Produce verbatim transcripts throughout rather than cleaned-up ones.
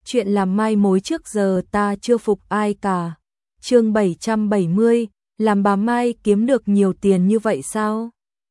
chuyện làm mai mối trước giờ ta chưa phục ai cả. Chương bảy trăm bảy mươi, làm bà Mai kiếm được nhiều tiền như vậy sao?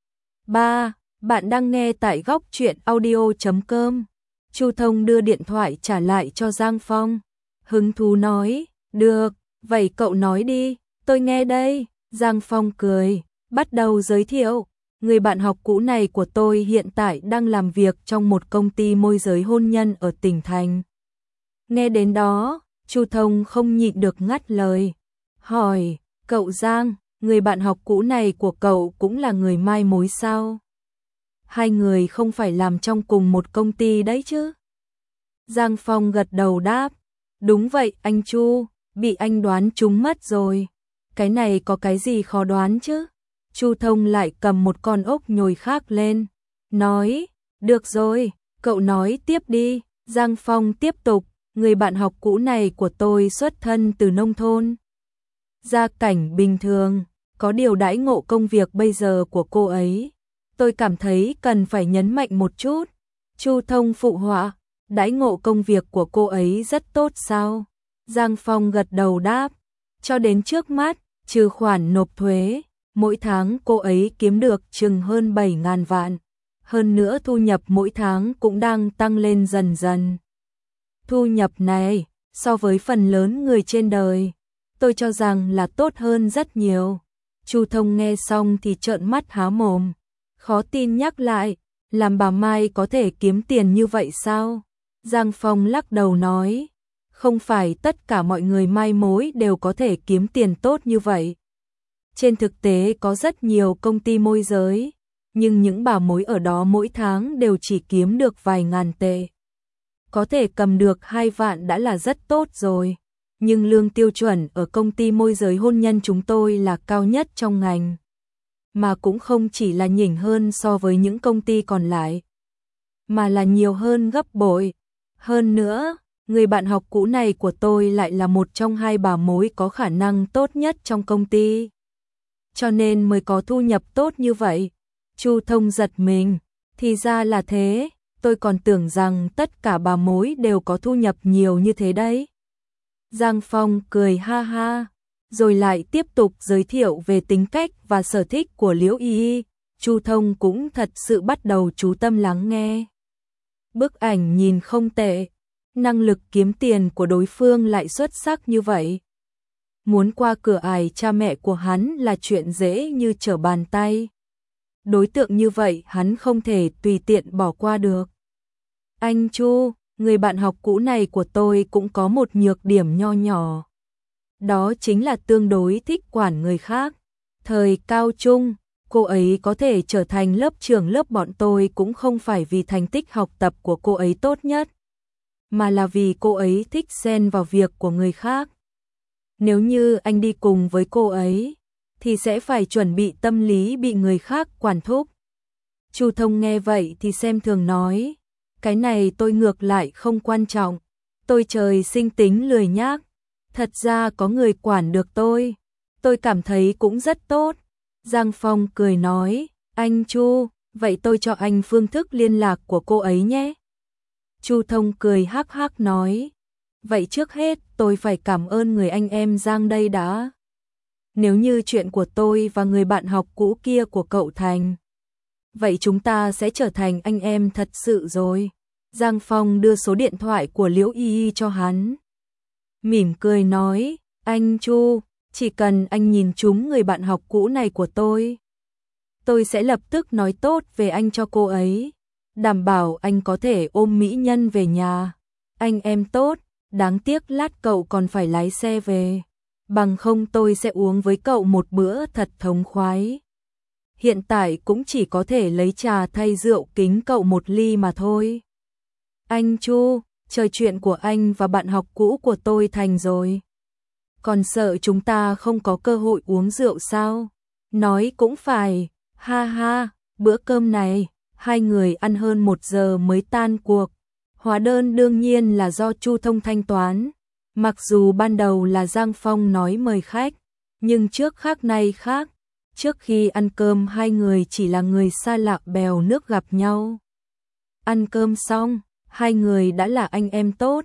ba. Bạn đang nghe tại góc truyện audio chấm com. Chu Thông đưa điện thoại trả lại cho Giang Phong. Hứng thú nói, được, vậy cậu nói đi, tôi nghe đây. Giang Phong cười, bắt đầu giới thiệu. Người bạn học cũ này của tôi hiện tại đang làm việc trong một công ty môi giới hôn nhân ở tỉnh thành. Nghe đến đó, Chu Thông không nhịn được ngắt lời. Hỏi, cậu Giang, người bạn học cũ này của cậu cũng là người mai mối sao? Hai người không phải làm trong cùng một công ty đấy chứ? Giang Phong gật đầu đáp. Đúng vậy anh Chu, bị anh đoán trúng mất rồi. Cái này có cái gì khó đoán chứ? Chu Thông lại cầm một con ốc nhồi khác lên. Nói, được rồi, cậu nói tiếp đi. Giang Phong tiếp tục, người bạn học cũ này của tôi xuất thân từ nông thôn. Gia cảnh bình thường, có điều đãi ngộ công việc bây giờ của cô ấy. Tôi cảm thấy cần phải nhấn mạnh một chút. Chu Thông phụ họa, đãi ngộ công việc của cô ấy rất tốt sao? Giang Phong gật đầu đáp, cho đến trước mắt, trừ khoản nộp thuế, mỗi tháng cô ấy kiếm được chừng hơn bảy ngàn vạn. Hơn nữa thu nhập mỗi tháng cũng đang tăng lên dần dần. Thu nhập này, so với phần lớn người trên đời, tôi cho rằng là tốt hơn rất nhiều. Chu Thông nghe xong thì trợn mắt há mồm, khó tin nhắc lại, làm bà Mai có thể kiếm tiền như vậy sao? Giang Phong lắc đầu nói, không phải tất cả mọi người mai mối đều có thể kiếm tiền tốt như vậy. Trên thực tế có rất nhiều công ty môi giới, nhưng những bà mối ở đó mỗi tháng đều chỉ kiếm được vài ngàn tệ. Có thể cầm được hai vạn đã là rất tốt rồi, nhưng lương tiêu chuẩn ở công ty môi giới hôn nhân chúng tôi là cao nhất trong ngành, mà cũng không chỉ là nhỉnh hơn so với những công ty còn lại, mà là nhiều hơn gấp bội. Hơn nữa, người bạn học cũ này của tôi lại là một trong hai bà mối có khả năng tốt nhất trong công ty, cho nên mới có thu nhập tốt như vậy. Chu Thông giật mình, thì ra là thế, tôi còn tưởng rằng tất cả bà mối đều có thu nhập nhiều như thế đấy. Giang Phong cười ha ha, rồi lại tiếp tục giới thiệu về tính cách và sở thích của Liễu Y Y. Chu Thông cũng thật sự bắt đầu chú tâm lắng nghe. Bức ảnh nhìn không tệ, năng lực kiếm tiền của đối phương lại xuất sắc như vậy. Muốn qua cửa ải cha mẹ của hắn là chuyện dễ như trở bàn tay. Đối tượng như vậy hắn không thể tùy tiện bỏ qua được. Anh Chu, người bạn học cũ này của tôi cũng có một nhược điểm nho nhỏ. Đó chính là tương đối thích quản người khác. Thời cao trung, cô ấy có thể trở thành lớp trưởng lớp bọn tôi cũng không phải vì thành tích học tập của cô ấy tốt nhất, mà là vì cô ấy thích xen vào việc của người khác. Nếu như anh đi cùng với cô ấy, thì sẽ phải chuẩn bị tâm lý bị người khác quản thúc. Chu Thông nghe vậy thì xem thường nói, cái này tôi ngược lại không quan trọng, tôi trời sinh tính lười nhác, thật ra có người quản được tôi, tôi cảm thấy cũng rất tốt. Giang Phong cười nói, anh Chu, vậy tôi cho anh phương thức liên lạc của cô ấy nhé. Chu Thông cười hắc hắc nói, vậy trước hết tôi phải cảm ơn người anh em Giang đây đã. Nếu như chuyện của tôi và người bạn học cũ kia của cậu thành, vậy chúng ta sẽ trở thành anh em thật sự rồi. Giang Phong đưa số điện thoại của Liễu Y Y cho hắn. Mỉm cười nói, anh Chu, chỉ cần anh nhìn trúng người bạn học cũ này của tôi, tôi sẽ lập tức nói tốt về anh cho cô ấy, đảm bảo anh có thể ôm mỹ nhân về nhà. Anh em tốt, đáng tiếc lát cậu còn phải lái xe về, bằng không tôi sẽ uống với cậu một bữa thật thống khoái. Hiện tại cũng chỉ có thể lấy trà thay rượu kính cậu một ly mà thôi. Anh Chu, trời, chuyện của anh và bạn học cũ của tôi thành rồi, còn sợ chúng ta không có cơ hội uống rượu sao? Nói cũng phải, ha ha, bữa cơm này, hai người ăn hơn một giờ mới tan cuộc. Hóa đơn đương nhiên là do Chu Thông thanh toán, mặc dù ban đầu là Giang Phong nói mời khách, nhưng trước khác nay khác, trước khi ăn cơm hai người chỉ là người xa lạ bèo nước gặp nhau. Ăn cơm xong, hai người đã là anh em tốt,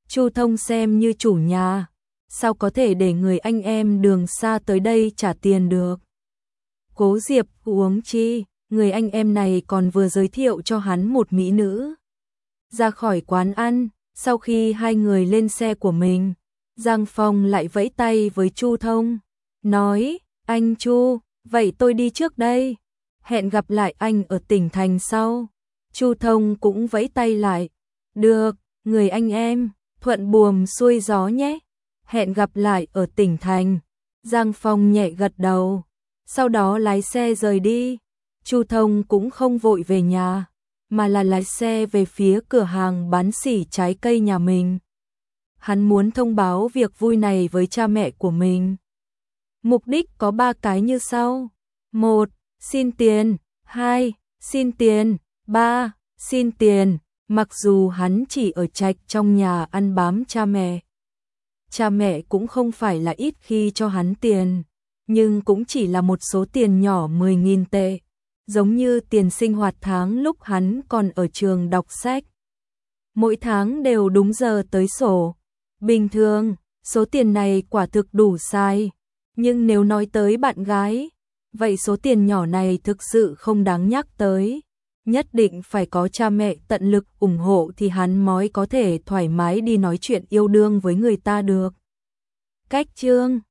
Chu Thông xem như chủ nhà, sao có thể để người anh em đường xa tới đây trả tiền được. Cố Diệp uống chi, người anh em này còn vừa giới thiệu cho hắn một mỹ nữ. Ra khỏi quán ăn, sau khi hai người lên xe của mình, Giang Phong lại vẫy tay với Chu Thông, nói, anh Chu, vậy tôi đi trước đây, hẹn gặp lại anh ở tỉnh thành sau. Chu Thông cũng vẫy tay lại, được, người anh em, thuận buồm xuôi gió nhé, hẹn gặp lại ở tỉnh thành. Giang Phong nhẹ gật đầu, sau đó lái xe rời đi. Chu Thông cũng không vội về nhà, mà là lái xe về phía cửa hàng bán xỉ trái cây nhà mình. Hắn muốn thông báo việc vui này với cha mẹ của mình. Mục đích có ba cái như sau. Một, xin tiền. Hai, xin tiền. Ba, xin tiền. Mặc dù hắn chỉ ở trạch trong nhà ăn bám cha mẹ. Cha mẹ cũng không phải là ít khi cho hắn tiền, nhưng cũng chỉ là một số tiền nhỏ mười nghìn tệ, giống như tiền sinh hoạt tháng lúc hắn còn ở trường đọc sách. Mỗi tháng đều đúng giờ tới sổ. Bình thường, số tiền này quả thực đủ xài, nhưng nếu nói tới bạn gái, vậy số tiền nhỏ này thực sự không đáng nhắc tới. Nhất định phải có cha mẹ tận lực ủng hộ thì hắn mới có thể thoải mái đi nói chuyện yêu đương với người ta được. Cách chương